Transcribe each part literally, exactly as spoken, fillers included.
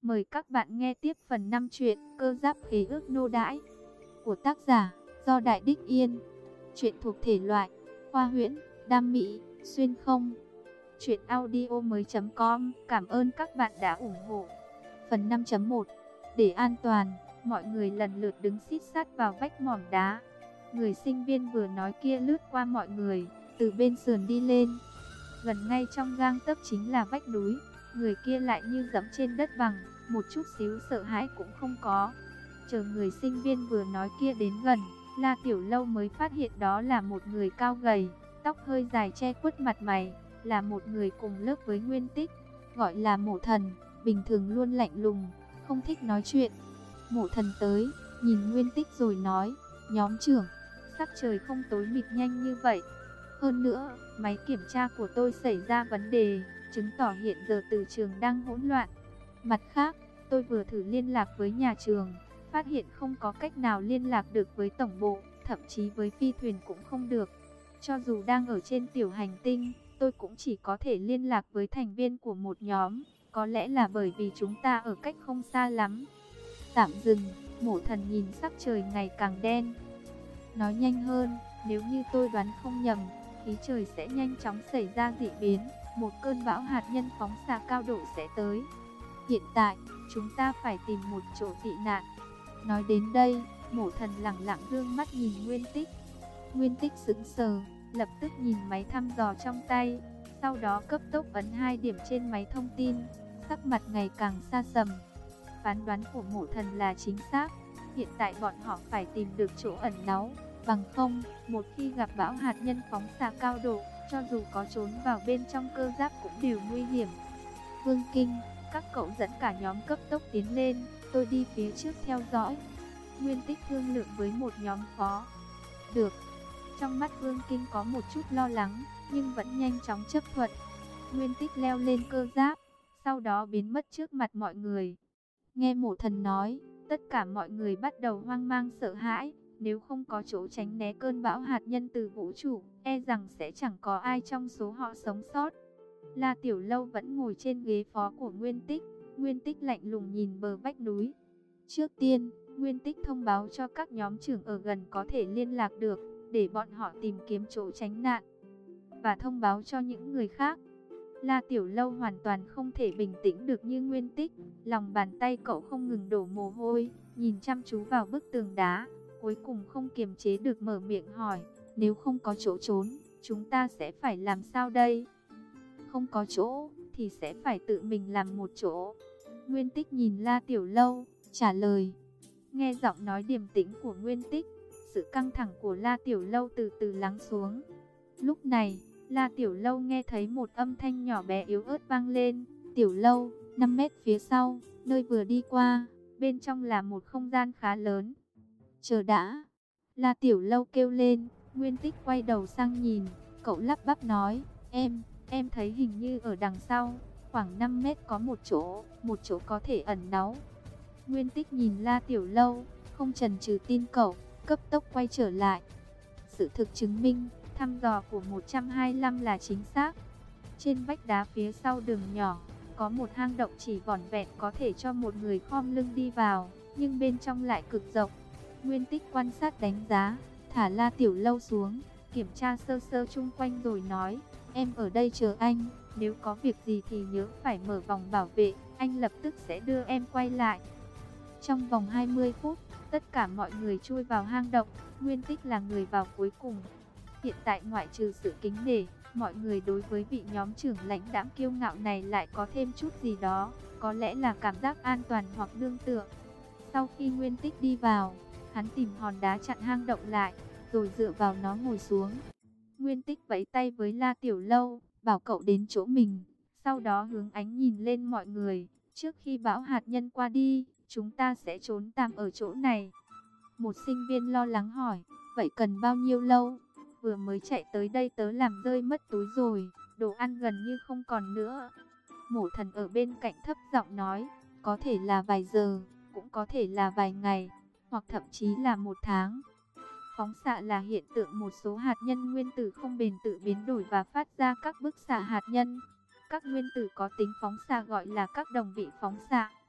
Mời các bạn nghe tiếp phần năm truyện Cơ Giáp Khế Ước Nô Đãi của tác giả Do Đại Đích Yên. Truyện thuộc thể loại khoa huyễn, đam mỹ, xuyên không. Truyện audio mới.com. Cảm ơn các bạn đã ủng hộ. Phần năm chấm một. Để an toàn, mọi người lần lượt đứng xít sát vào vách mỏm đá. Người sinh viên vừa nói kia lướt qua mọi người, từ bên sườn đi lên. Gần ngay trong gang tấc chính là vách núi. Người kia lại như dẫm trên đất bằng, một chút xíu sợ hãi cũng không có. Chờ người sinh viên vừa nói kia đến gần, La Tiểu Lâu mới phát hiện đó là một người cao gầy, tóc hơi dài che khuất mặt mày, là một người cùng lớp với Nguyên Tích, gọi là Mộ Thần, bình thường luôn lạnh lùng, không thích nói chuyện. Mộ Thần tới, nhìn Nguyên Tích rồi nói, nhóm trưởng, sắc trời không tối mịt nhanh như vậy. Hơn nữa, máy kiểm tra của tôi xảy ra vấn đề, chứng tỏ hiện giờ từ trường đang hỗn loạn. Mặt khác, tôi vừa thử liên lạc với nhà trường, phát hiện không có cách nào liên lạc được với tổng bộ, thậm chí với phi thuyền cũng không được. Cho dù đang ở trên tiểu hành tinh, tôi cũng chỉ có thể liên lạc với thành viên của một nhóm, có lẽ là bởi vì chúng ta ở cách không xa lắm. Tạm dừng, Mộ Thần nhìn sắc trời ngày càng đen. Nói nhanh hơn, nếu như tôi đoán không nhầm, khí trời sẽ nhanh chóng xảy ra dị biến, một cơn bão hạt nhân phóng xạ cao độ sẽ tới. Hiện tại, chúng ta phải tìm một chỗ tị nạn. Nói đến đây, Mộ Thần lẳng lặng dương mắt nhìn Nguyên Tích. Nguyên Tích sững sờ, lập tức nhìn máy thăm dò trong tay, sau đó cấp tốc ấn hai điểm trên máy thông tin, sắc mặt ngày càng xa sầm. Phán đoán của Mộ Thần là chính xác, hiện tại bọn họ phải tìm được chỗ ẩn náu, bằng không, một khi gặp bão hạt nhân phóng xạ cao độ, cho dù có trốn vào bên trong cơ giáp cũng đều nguy hiểm. Vương Kinh, các cậu dẫn cả nhóm cấp tốc tiến lên, tôi đi phía trước theo dõi. Nguyên Tích thương lượng với một nhóm phó. Được. Trong mắt Vương Kinh có một chút lo lắng, nhưng vẫn nhanh chóng chấp thuận. Nguyên Tích leo lên cơ giáp, sau đó biến mất trước mặt mọi người. Nghe Mộ Thần nói, tất cả mọi người bắt đầu hoang mang sợ hãi. Nếu không có chỗ tránh né cơn bão hạt nhân từ vũ trụ, e rằng sẽ chẳng có ai trong số họ sống sót. La Tiểu Lâu vẫn ngồi trên ghế phó của Nguyên Tích. Nguyên Tích lạnh lùng nhìn bờ vách núi. Trước tiên, Nguyên Tích thông báo cho các nhóm trưởng ở gần có thể liên lạc được, để bọn họ tìm kiếm chỗ tránh nạn. Và thông báo cho những người khác. La Tiểu Lâu hoàn toàn không thể bình tĩnh được như Nguyên Tích. Lòng bàn tay cậu không ngừng đổ mồ hôi, nhìn chăm chú vào bức tường đá. Cuối cùng không kiềm chế được mở miệng hỏi, nếu không có chỗ trốn, chúng ta sẽ phải làm sao đây? Không có chỗ, thì sẽ phải tự mình làm một chỗ. Nguyên Tích nhìn La Tiểu Lâu, trả lời. Nghe giọng nói điềm tĩnh của Nguyên Tích, sự căng thẳng của La Tiểu Lâu từ từ lắng xuống. Lúc này, La Tiểu Lâu nghe thấy một âm thanh nhỏ bé yếu ớt vang lên. Tiểu Lâu, năm mét phía sau, nơi vừa đi qua, bên trong là một không gian khá lớn. Chờ đã. La Tiểu Lâu kêu lên. Nguyên Tích quay đầu sang nhìn, cậu lắp bắp nói, em, em thấy hình như ở đằng sau, khoảng năm mét có một chỗ, một chỗ có thể ẩn náu. Nguyên Tích nhìn La Tiểu Lâu, không chần chừ tin cậu, cấp tốc quay trở lại. Sự thực chứng minh, thăm dò của một trăm hai mươi lăm là chính xác. Trên vách đá phía sau đường nhỏ, có một hang động chỉ vỏn vẹn có thể cho một người khom lưng đi vào, nhưng bên trong lại cực rộng. Nguyên Tích quan sát đánh giá, thả La Tiểu Lâu xuống, kiểm tra sơ sơ chung quanh rồi nói, em ở đây chờ anh, nếu có việc gì thì nhớ phải mở vòng bảo vệ, anh lập tức sẽ đưa em quay lại. Trong vòng hai mươi phút, tất cả mọi người chui vào hang động, Nguyên Tích là người vào cuối cùng. Hiện tại ngoại trừ sự kính nể, mọi người đối với vị nhóm trưởng lãnh đãng kiêu ngạo này lại có thêm chút gì đó, có lẽ là cảm giác an toàn hoặc nương tựa. Sau khi Nguyên Tích đi vào, hắn tìm hòn đá chặn hang động lại, rồi dựa vào nó ngồi xuống. Nguyên Tích vẫy tay với La Tiểu Lâu, bảo cậu đến chỗ mình, sau đó hướng ánh nhìn lên mọi người. Trước khi bão hạt nhân qua đi, chúng ta sẽ trốn tạm ở chỗ này. Một sinh viên lo lắng hỏi, vậy cần bao nhiêu lâu? Vừa mới chạy tới đây tớ làm rơi mất túi rồi, đồ ăn gần như không còn nữa. Mộ Thần ở bên cạnh thấp giọng nói, có thể là vài giờ, cũng có thể là vài ngày, hoặc thậm chí là một tháng. Phóng xạ là hiện tượng một số hạt nhân nguyên tử không bền tự biến đổi và phát ra các bức xạ hạt nhân. Các nguyên tử có tính phóng xạ gọi là các đồng vị phóng xạ,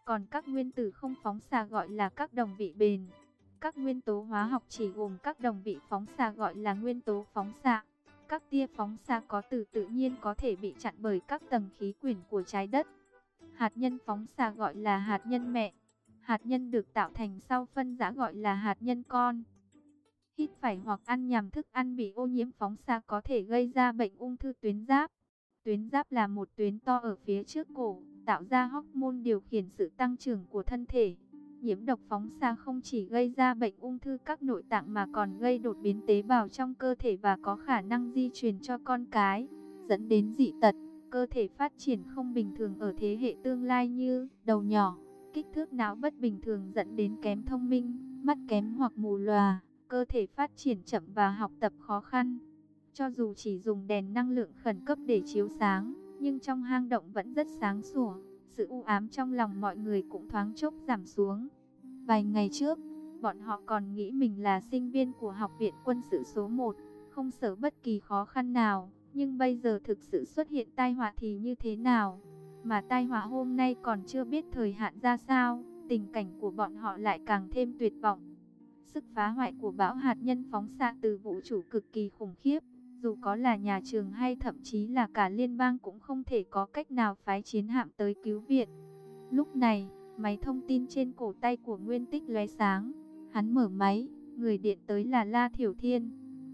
Còn các nguyên tử không phóng xạ gọi là các đồng vị bền. Các nguyên tố hóa học chỉ gồm các đồng vị phóng xạ gọi là nguyên tố phóng xạ. Các tia phóng xạ có từ tự nhiên có thể bị chặn bởi các tầng khí quyển của trái đất. Hạt nhân phóng xạ gọi là hạt nhân mẹ. Hạt nhân được tạo thành sau phân rã gọi là hạt nhân con. Hít phải hoặc ăn nhầm thức ăn bị ô nhiễm phóng xạ có thể gây ra bệnh ung thư tuyến giáp. Tuyến giáp là một tuyến to ở phía trước cổ, tạo ra hormone điều khiển sự tăng trưởng của thân thể. Nhiễm độc phóng xạ không chỉ gây ra bệnh ung thư các nội tạng mà còn gây đột biến tế bào trong cơ thể và có khả năng di truyền cho con cái, dẫn đến dị tật, cơ thể phát triển không bình thường ở thế hệ tương lai như đầu nhỏ, kích thước não bất bình thường dẫn đến kém thông minh, mắt kém hoặc mù lòa, cơ thể phát triển chậm và học tập khó khăn. Cho dù chỉ dùng đèn năng lượng khẩn cấp để chiếu sáng, nhưng trong hang động vẫn rất sáng sủa. Sự u ám trong lòng mọi người cũng thoáng chốc giảm xuống. Vài ngày trước, bọn họ còn nghĩ mình là sinh viên của Học viện Quân sự số một, không sợ bất kỳ khó khăn nào. Nhưng bây giờ thực sự xuất hiện tai họa thì như thế nào? Mà tai họa hôm nay còn chưa biết thời hạn ra sao, tình cảnh của bọn họ lại càng thêm tuyệt vọng. Sức phá hoại của bão hạt nhân phóng xạ từ vũ trụ cực kỳ khủng khiếp. Dù có là nhà trường hay thậm chí là cả liên bang cũng không thể có cách nào phái chiến hạm tới cứu viện. Lúc này, máy thông tin trên cổ tay của Nguyên Tích lóe sáng. Hắn mở máy, người điện tới là La Thiểu Thiên.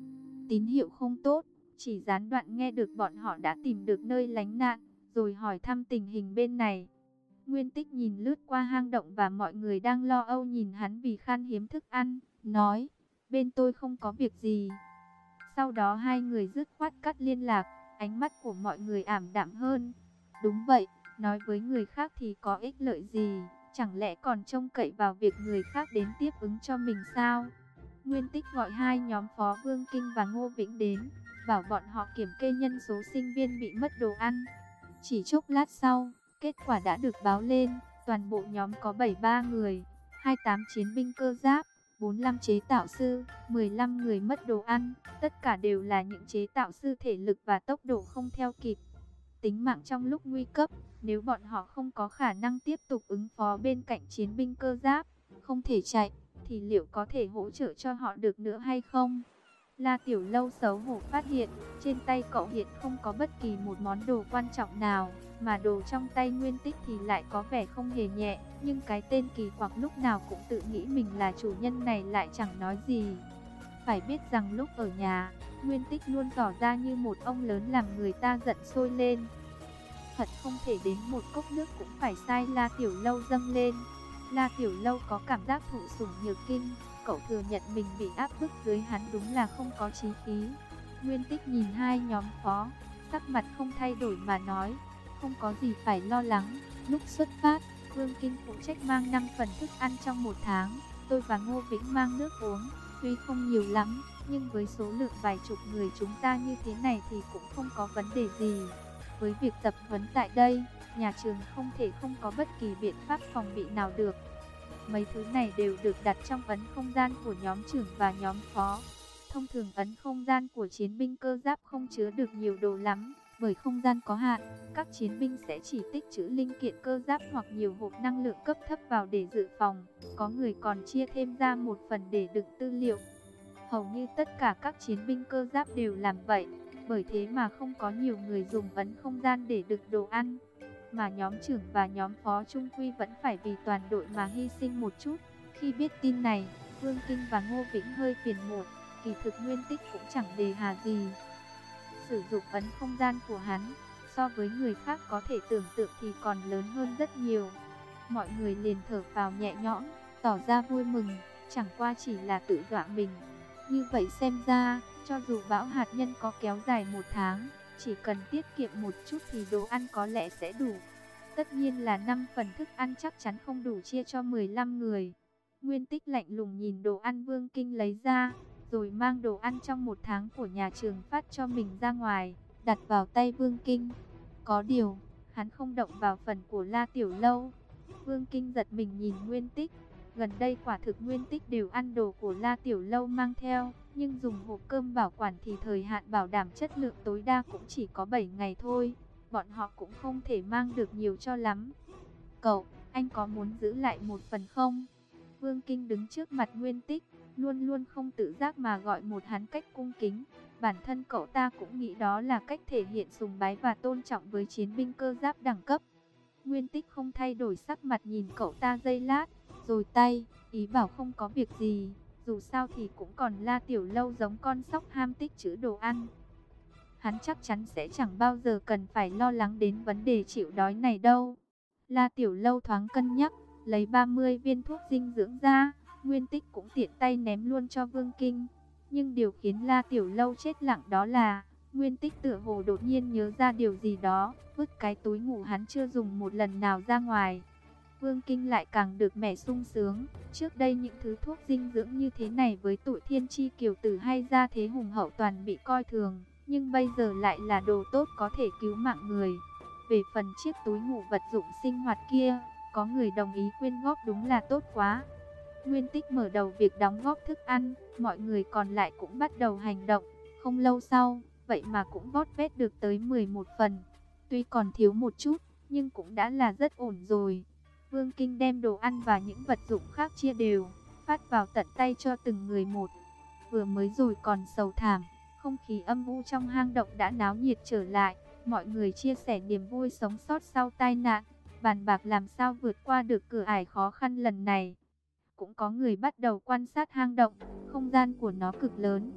Tín hiệu không tốt, chỉ gián đoạn nghe được bọn họ đã tìm được nơi lánh nạn, rồi hỏi thăm tình hình bên này. Nguyên Tích nhìn lướt qua hang động và mọi người đang lo âu nhìn hắn vì khan hiếm thức ăn, nói, bên tôi không có việc gì. Sau đó hai người dứt khoát cắt liên lạc, ánh mắt của mọi người ảm đạm hơn. Đúng vậy, nói với người khác thì có ích lợi gì, chẳng lẽ còn trông cậy vào việc người khác đến tiếp ứng cho mình sao? Nguyên Tích gọi hai nhóm Phó Vương Kinh và Ngô Vĩnh đến, bảo bọn họ kiểm kê nhân số sinh viên bị mất đồ ăn. Chỉ chốc lát sau, kết quả đã được báo lên, toàn bộ nhóm có bảy mươi ba người, hai mươi tám chiến binh cơ giáp, bốn mươi lăm chế tạo sư, mười lăm người mất đồ ăn, tất cả đều là những chế tạo sư thể lực và tốc độ không theo kịp. Tính mạng trong lúc nguy cấp, nếu bọn họ không có khả năng tiếp tục ứng phó bên cạnh chiến binh cơ giáp, không thể chạy, thì liệu có thể hỗ trợ cho họ được nữa hay không? La Tiểu Lâu xấu hổ phát hiện, trên tay cậu hiện không có bất kỳ một món đồ quan trọng nào, mà đồ trong tay Nguyên Tích thì lại có vẻ không hề nhẹ, nhưng cái tên kỳ quặc lúc nào cũng tự nghĩ mình là chủ nhân này lại chẳng nói gì. Phải biết rằng lúc ở nhà, Nguyên Tích luôn tỏ ra như một ông lớn làm người ta giận sôi lên. Thật không thể đến một cốc nước cũng phải sai La Tiểu Lâu dâng lên. La Tiểu Lâu có cảm giác thụ sủng nhược kinh, cậu thừa nhận mình bị áp bức dưới hắn đúng là không có chí khí. Nguyên Tích nhìn hai nhóm phó, sắc mặt không thay đổi mà nói, không có gì phải lo lắng. Lúc xuất phát, Vương Kinh phụ trách mang năm phần thức ăn trong một tháng, tôi và Ngô Vĩnh mang nước uống, tuy không nhiều lắm, nhưng với số lượng vài chục người chúng ta như thế này thì cũng không có vấn đề gì. Với việc tập huấn tại đây, nhà trường không thể không có bất kỳ biện pháp phòng bị nào được. Mấy thứ này đều được đặt trong ấn không gian của nhóm trưởng và nhóm phó. Thông thường ấn không gian của chiến binh cơ giáp không chứa được nhiều đồ lắm, bởi không gian có hạn, các chiến binh sẽ chỉ tích trữ linh kiện cơ giáp hoặc nhiều hộp năng lượng cấp thấp vào để dự phòng. Có người còn chia thêm ra một phần để đựng tư liệu. Hầu như tất cả các chiến binh cơ giáp đều làm vậy, bởi thế mà không có nhiều người dùng ấn không gian để đựng đồ ăn. Mà nhóm trưởng và nhóm phó trung quy vẫn phải vì toàn đội mà hy sinh một chút. Khi biết tin này, Vương Kinh và Ngô Vĩnh hơi phiền muộn, kỳ thực Nguyên Tích cũng chẳng đề hà gì. Sử dụng ấn không gian của hắn, so với người khác có thể tưởng tượng thì còn lớn hơn rất nhiều. Mọi người liền thở phào nhẹ nhõm, tỏ ra vui mừng, chẳng qua chỉ là tự dọa mình. Như vậy xem ra, cho dù bão hạt nhân có kéo dài một tháng, chỉ cần tiết kiệm một chút thì đồ ăn có lẽ sẽ đủ. Tất nhiên là năm phần thức ăn chắc chắn không đủ chia cho mười lăm người. Nguyên Tích lạnh lùng nhìn đồ ăn Vương Kinh lấy ra, rồi mang đồ ăn trong một tháng của nhà trường phát cho mình ra ngoài, đặt vào tay Vương Kinh. Có điều, hắn không động vào phần của La Tiểu Lâu. Vương Kinh giật mình nhìn Nguyên Tích. Gần đây quả thực Nguyên Tích đều ăn đồ của La Tiểu Lâu mang theo, nhưng dùng hộp cơm bảo quản thì thời hạn bảo đảm chất lượng tối đa cũng chỉ có bảy ngày thôi. Bọn họ cũng không thể mang được nhiều cho lắm. Cậu, anh có muốn giữ lại một phần không? Vương Kinh đứng trước mặt Nguyên Tích, luôn luôn không tự giác mà gọi một hắn cách cung kính. Bản thân cậu ta cũng nghĩ đó là cách thể hiện sùng bái và tôn trọng với chiến binh cơ giáp đẳng cấp. Nguyên Tích không thay đổi sắc mặt nhìn cậu ta giây lát, rồi tay, ý bảo không có việc gì. Dù sao thì cũng còn La Tiểu Lâu giống con sóc ham tích trữ đồ ăn. Hắn chắc chắn sẽ chẳng bao giờ cần phải lo lắng đến vấn đề chịu đói này đâu. La Tiểu Lâu thoáng cân nhắc, lấy ba mươi viên thuốc dinh dưỡng ra, Nguyên Tích cũng tiện tay ném luôn cho Vương Kinh. Nhưng điều khiến La Tiểu Lâu chết lặng đó là, Nguyên Tích tựa hồ đột nhiên nhớ ra điều gì đó, vứt cái túi ngủ hắn chưa dùng một lần nào ra ngoài. Vương Kinh lại càng được mẻ sung sướng. Trước đây những thứ thuốc dinh dưỡng như thế này với tụi thiên chi kiều tử hay gia thế hùng hậu toàn bị coi thường, nhưng bây giờ lại là đồ tốt có thể cứu mạng người. Về phần chiếc túi ngủ vật dụng sinh hoạt kia, có người đồng ý quyên góp đúng là tốt quá. Nguyên Tích mở đầu việc đóng góp thức ăn, mọi người còn lại cũng bắt đầu hành động. Không lâu sau, vậy mà cũng vót vét được tới mười một phần. Tuy còn thiếu một chút, nhưng cũng đã là rất ổn rồi. Vương Kinh đem đồ ăn và những vật dụng khác chia đều, phát vào tận tay cho từng người một. Vừa mới rồi còn sầu thảm, không khí âm u trong hang động đã náo nhiệt trở lại. Mọi người chia sẻ niềm vui sống sót sau tai nạn, bàn bạc làm sao vượt qua được cửa ải khó khăn lần này. Cũng có người bắt đầu quan sát hang động, không gian của nó cực lớn.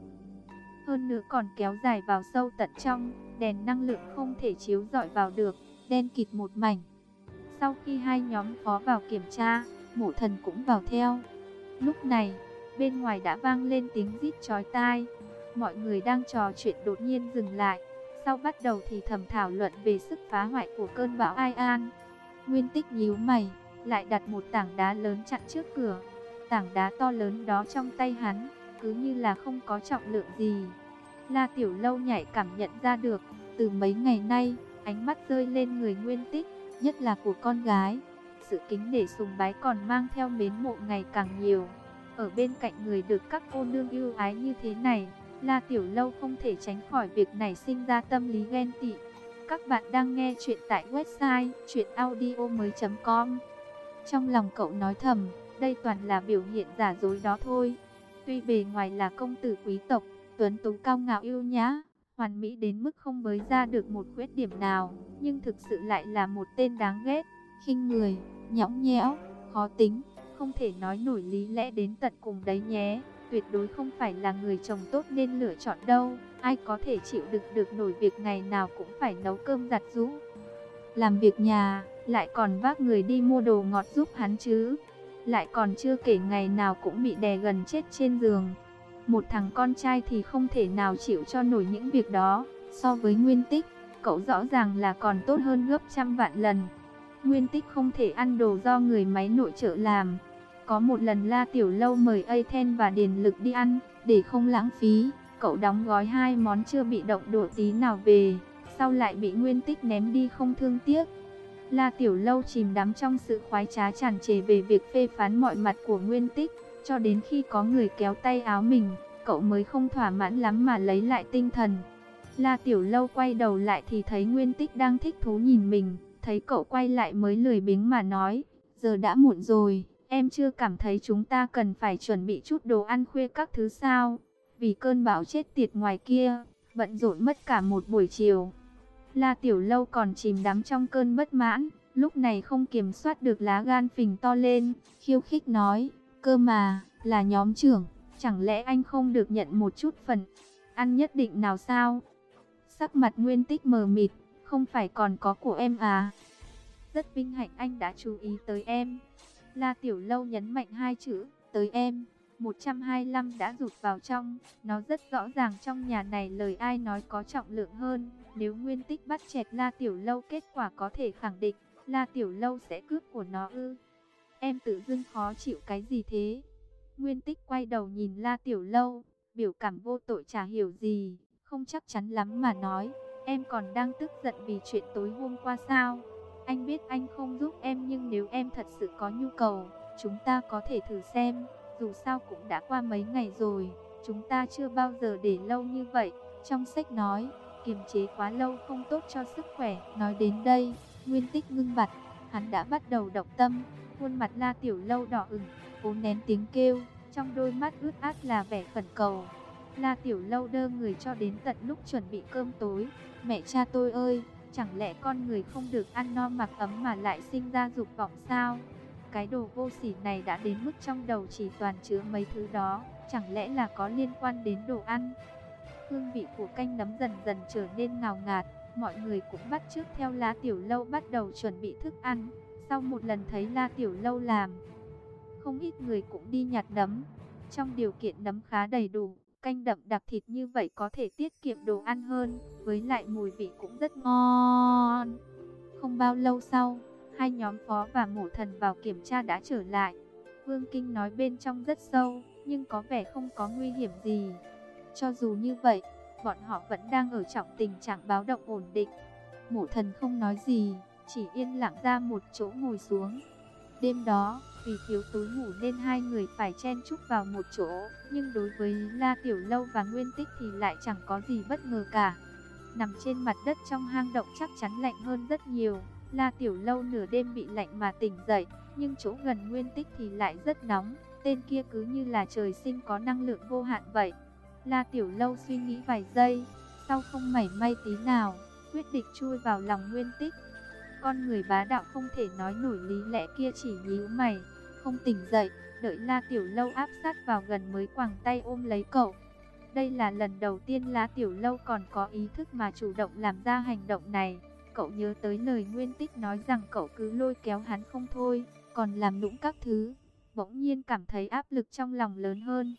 Hơn nữa còn kéo dài vào sâu tận trong, đèn năng lượng không thể chiếu rọi vào được, đen kịt một mảnh. Sau khi hai nhóm phó vào kiểm tra, Mộ Thần cũng vào theo. Lúc này, bên ngoài đã vang lên tiếng rít chói tai. Mọi người đang trò chuyện đột nhiên dừng lại. Sau bắt đầu thì thầm thảo luận về sức phá hoại của cơn bão Ai An. Nguyên Tích nhíu mày, lại đặt một tảng đá lớn chặn trước cửa. Tảng đá to lớn đó trong tay hắn, cứ như là không có trọng lượng gì. La Tiểu Lâu nhạy cảm nhận ra được, từ mấy ngày nay, ánh mắt rơi lên người Nguyên Tích, nhất là của con gái. Sự kính nể sùng bái còn mang theo mến mộ ngày càng nhiều. Ở bên cạnh người được các cô nương yêu ái như thế này, La Tiểu Lâu không thể tránh khỏi việc nảy sinh ra tâm lý ghen tị. Các bạn đang nghe chuyện tại website truyện audio mới chấm com. Trong lòng cậu nói thầm, đây toàn là biểu hiện giả dối đó thôi. Tuy bề ngoài là công tử quý tộc, tuấn tú cao ngạo yêu nhã, hoàn mỹ đến mức không bới ra được một khuyết điểm nào, nhưng thực sự lại là một tên đáng ghét, khinh người, nhõng nhẽo, khó tính, không thể nói nổi lý lẽ đến tận cùng đấy nhé. Tuyệt đối không phải là người chồng tốt nên lựa chọn đâu. Ai có thể chịu đựng được nổi việc ngày nào cũng phải nấu cơm giặt giũ, làm việc nhà, lại còn vác người đi mua đồ ngọt giúp hắn chứ. Lại còn chưa kể ngày nào cũng bị đè gần chết trên giường. Một thằng con trai thì không thể nào chịu cho nổi những việc đó. So với Nguyên Tích, cậu rõ ràng là còn tốt hơn gấp trăm vạn lần. Nguyên Tích không thể ăn đồ do người máy nội trợ làm. Có một lần La Tiểu Lâu mời Aten và Điền Lực đi ăn, để không lãng phí, cậu đóng gói hai món chưa bị động đổ tí nào về, sau lại bị Nguyên Tích ném đi không thương tiếc. La Tiểu Lâu chìm đắm trong sự khoái trá tràn trề về việc phê phán mọi mặt của Nguyên Tích, cho đến khi có người kéo tay áo mình, cậu mới không thỏa mãn lắm mà lấy lại tinh thần. La Tiểu Lâu quay đầu lại thì thấy Nguyên Tích đang thích thú nhìn mình, thấy cậu quay lại mới lười biếng mà nói, giờ đã muộn rồi. Em chưa cảm thấy chúng ta cần phải chuẩn bị chút đồ ăn khuya các thứ sao? Vì cơn bão chết tiệt ngoài kia, bận rộn mất cả một buổi chiều. La Tiểu Lâu còn chìm đắm trong cơn bất mãn, lúc này không kiểm soát được lá gan phình to lên, khiêu khích nói, cơ mà, là nhóm trưởng, chẳng lẽ anh không được nhận một chút phần ăn nhất định nào sao? Sắc mặt Nguyên Tích mờ mịt, không phải còn có của em à? Rất vinh hạnh anh đã chú ý tới em. La Tiểu Lâu nhấn mạnh hai chữ, tới em. một trăm hai mươi lăm đã rụt vào trong. Nó rất rõ ràng trong nhà này lời ai nói có trọng lượng hơn. Nếu Nguyên Tích bắt chẹt La Tiểu Lâu, kết quả có thể khẳng định La Tiểu Lâu sẽ cướp của nó ư? Em tự dưng khó chịu cái gì thế? Nguyên Tích quay đầu nhìn La Tiểu Lâu, biểu cảm vô tội chả hiểu gì, không chắc chắn lắm mà nói, em còn đang tức giận vì chuyện tối hôm qua sao? Anh biết anh không giúp em, nhưng nếu em thật sự có nhu cầu, chúng ta có thể thử xem. Dù sao cũng đã qua mấy ngày rồi, chúng ta chưa bao giờ để lâu như vậy. Trong sách nói, kiềm chế quá lâu không tốt cho sức khỏe. Nói đến đây, Nguyên Tích ngưng bặt. hắn đã bắt đầu động tâm. Khuôn mặt La Tiểu Lâu đỏ ửng, cố nén tiếng kêu, trong đôi mắt ướt át là vẻ khẩn cầu. La Tiểu Lâu đơ người cho đến tận lúc chuẩn bị cơm tối. Mẹ cha tôi ơi, chẳng lẽ con người không được ăn no mặc ấm mà lại sinh ra dục vọng sao? Cái đồ vô sỉ này đã đến mức trong đầu chỉ toàn chứa mấy thứ đó, chẳng lẽ là có liên quan đến đồ ăn? Hương vị của canh nấm dần dần trở nên ngào ngạt, mọi người cũng bắt chước theo La Tiểu Lâu bắt đầu chuẩn bị thức ăn. Sau một lần thấy La Tiểu Lâu làm, không ít người cũng đi nhặt nấm. Trong điều kiện nấm khá đầy đủ, canh đậm đặc thịt như vậy có thể tiết kiệm đồ ăn hơn, với lại mùi vị cũng rất ngon. Không bao lâu sau, hai nhóm Phó và Mổ Thần vào kiểm tra đã trở lại. Vương Kinh nói bên trong rất sâu, nhưng có vẻ không có nguy hiểm gì. Cho dù như vậy, bọn họ vẫn đang ở trong tình trạng báo động ổn định. Mổ Thần không nói gì, chỉ yên lặng ra một chỗ ngồi xuống. Đêm đó, vì thiếu túi ngủ nên hai người phải chen chúc vào một chỗ. Nhưng đối với La Tiểu Lâu và Nguyên Tích thì lại chẳng có gì bất ngờ cả. Nằm trên mặt đất trong hang động chắc chắn lạnh hơn rất nhiều. La Tiểu Lâu nửa đêm bị lạnh mà tỉnh dậy, nhưng chỗ gần Nguyên Tích thì lại rất nóng. Tên kia cứ như là trời sinh có năng lượng vô hạn vậy. La Tiểu Lâu suy nghĩ vài giây, sau không mảy may tí nào, quyết định chui vào lòng Nguyên Tích. Con người bá đạo không thể nói nổi lý lẽ kia chỉ nhíu mày, không tỉnh dậy, đợi La Tiểu Lâu áp sát vào gần mới quàng tay ôm lấy cậu. Đây là lần đầu tiên La Tiểu Lâu còn có ý thức mà chủ động làm ra hành động này. Cậu nhớ tới lời Nguyên Tích nói rằng cậu cứ lôi kéo hắn không thôi, còn làm nũng các thứ. Bỗng nhiên cảm thấy áp lực trong lòng lớn hơn.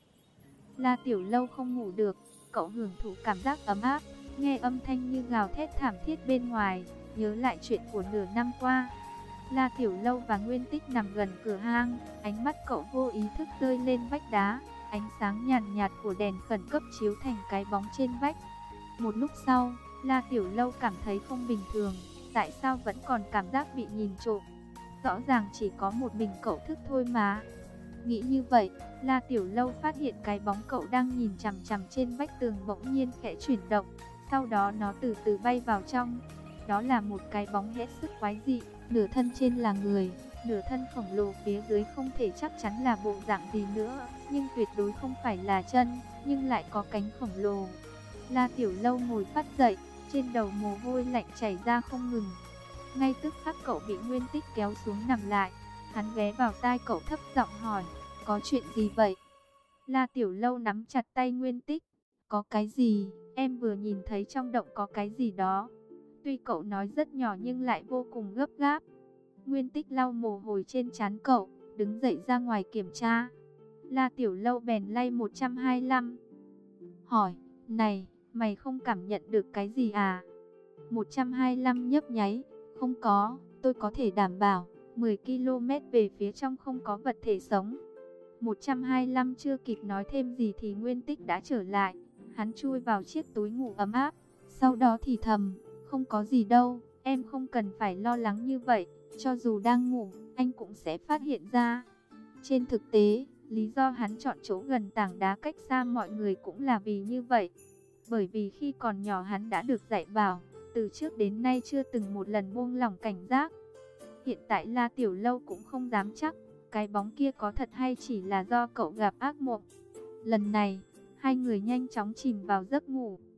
La Tiểu Lâu không ngủ được, cậu hưởng thụ cảm giác ấm áp, nghe âm thanh như gào thét thảm thiết bên ngoài, nhớ lại chuyện của nửa năm qua. La Tiểu Lâu và Nguyên Tích nằm gần cửa hang, ánh mắt cậu vô ý thức rơi lên vách đá, ánh sáng nhàn nhạt của đèn khẩn cấp chiếu thành cái bóng trên vách. Một lúc sau, La Tiểu Lâu cảm thấy không bình thường, tại sao vẫn còn cảm giác bị nhìn trộm? Rõ ràng chỉ có một mình cậu thức thôi mà. Nghĩ như vậy, La Tiểu Lâu phát hiện cái bóng cậu đang nhìn chằm chằm trên vách tường bỗng nhiên khẽ chuyển động, sau đó nó từ từ bay vào trong. Đó là một cái bóng hết sức quái dị, nửa thân trên là người, nửa thân khổng lồ phía dưới không thể chắc chắn là bộ dạng gì nữa, nhưng tuyệt đối không phải là chân, nhưng lại có cánh khổng lồ. La Tiểu Lâu ngồi phát dậy, trên đầu mồ hôi lạnh chảy ra không ngừng. Ngay tức khắc cậu bị Nguyên Tích kéo xuống nằm lại, hắn ghé vào tai cậu thấp giọng hỏi, có chuyện gì vậy? La Tiểu Lâu nắm chặt tay Nguyên Tích, có cái gì, em vừa nhìn thấy trong động có cái gì đó. Tuy cậu nói rất nhỏ nhưng lại vô cùng gấp gáp. Nguyên Tích lau mồ hôi trên trán cậu, đứng dậy ra ngoài kiểm tra. La Tiểu Lâu bèn lay một trăm hai mươi lăm. Hỏi, này, mày không cảm nhận được cái gì à? một trăm hai mươi lăm nhấp nháy, không có, tôi có thể đảm bảo, mười ki lô mét về phía trong không có vật thể sống. một trăm hai mươi lăm chưa kịp nói thêm gì thì Nguyên Tích đã trở lại. Hắn chui vào chiếc túi ngủ ấm áp, sau đó thì thầm, không có gì đâu, em không cần phải lo lắng như vậy, cho dù đang ngủ, anh cũng sẽ phát hiện ra. Trên thực tế, lý do hắn chọn chỗ gần tảng đá cách xa mọi người cũng là vì như vậy. Bởi vì khi còn nhỏ hắn đã được dạy bảo, từ trước đến nay chưa từng một lần buông lỏng cảnh giác. Hiện tại La Tiểu Lâu cũng không dám chắc, cái bóng kia có thật hay chỉ là do cậu gặp ác mộng. Lần này, hai người nhanh chóng chìm vào giấc ngủ.